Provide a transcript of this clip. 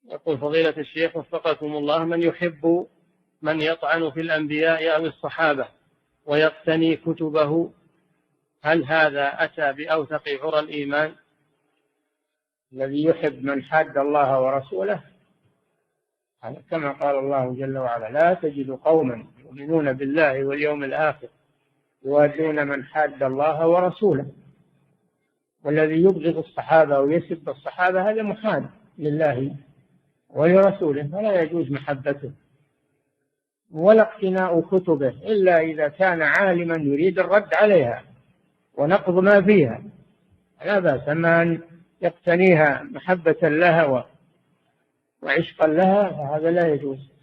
يقول فضيلة الشيخ وفقكم الله: من يحب من يطعن في الأنبياء أو الصحابة ويقتني كتبه، هل هذا أتى بأوثق عرى الإيمان؟ الذي يحب من حاد الله ورسوله، كما قال الله جل وعلا: لا تجد قوما يؤمنون بالله واليوم الآخر يوادون من حاد الله ورسوله. والذي يبغض الصحابة ويسب الصحابة هذا محاد لله ولرسوله، فلا يجوز محبته ولا اقتناء كتبه إلا إذا كان عالما يريد الرد عليها ونقض ما فيها، لا بأس. أما أن يقتنيها محبة لها وعشقا لها فهذا لا يجوز.